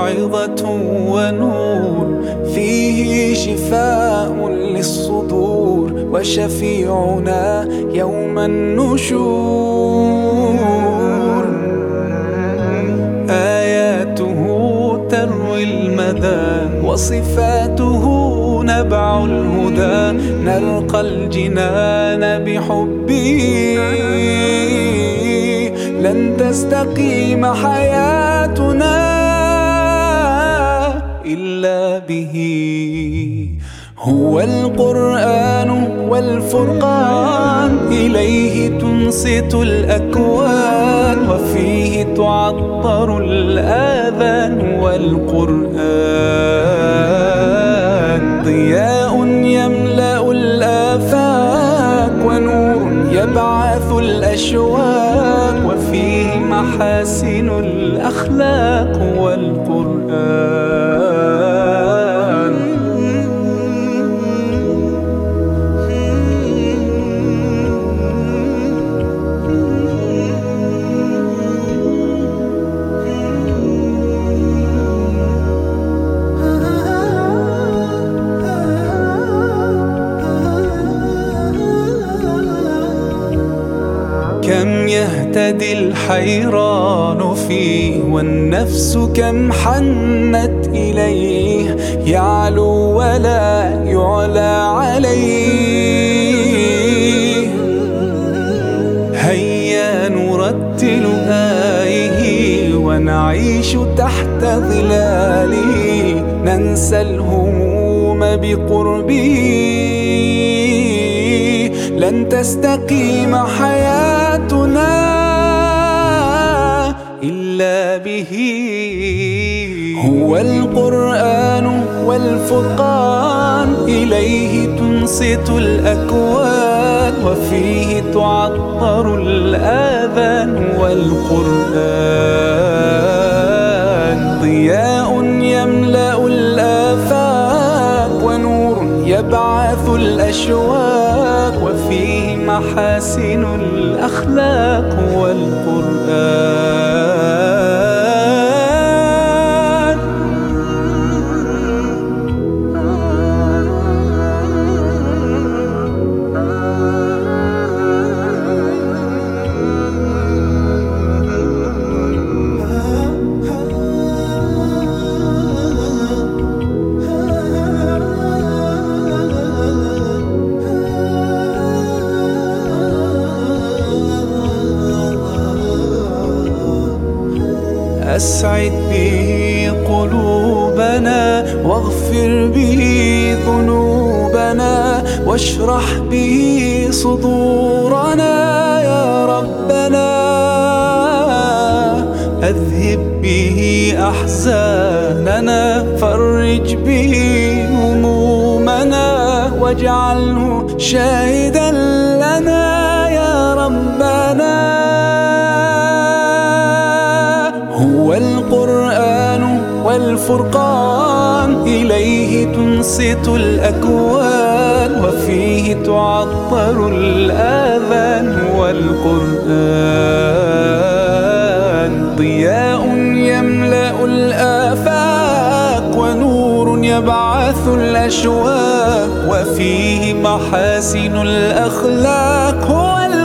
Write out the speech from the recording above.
موعظة ونور، فيه شفاء للصدور وشفيعنا يوم النشور. آياته تروي المدى وصفاته نبع الهدى، نلقى الجنان بحبه، لن تستقيم حياتنا إلا به. هو القرآن والفرقان، إليه تنصت الأكوان، وفيه تعطر الآذان. والقرآن ضياء يملأ الآفاق، ونور يبعث الأشواق، وفيه محاسن الأخلاق. والقرآن كم يهتدي الحيران فيه، والنفس كم حنت إليه، يعلو ولا يعلى عليه. هيا نرتل آيه ونعيش تحت ظلاله، ننسى الهموم بقربه، لن تستقيم حياتنا إلا به. هو القرآن والفرقان، إليه تنصت الأكوان، وفيه تعطر الآذان. والقرآن ضياء يملأ الآفاق، ونور يبعث الأشواق، وفيه محاسن الأخلاق. والقرآن أسعد به قلوبنا، واغفر به ذنوبنا، واشرح به صدورنا يا ربنا. أذهب به أحزاننا، فرج به همومنا، واجعله شاهدا لنا يا ربنا. هو القرآن والفرقان، إليه تنصت الأكوان، وفيه تعطر الآذان. والقرآن ضياء يملأ الآفاق، ونور يبعث الأشواق، وفيه محاسن الأخلاق. هو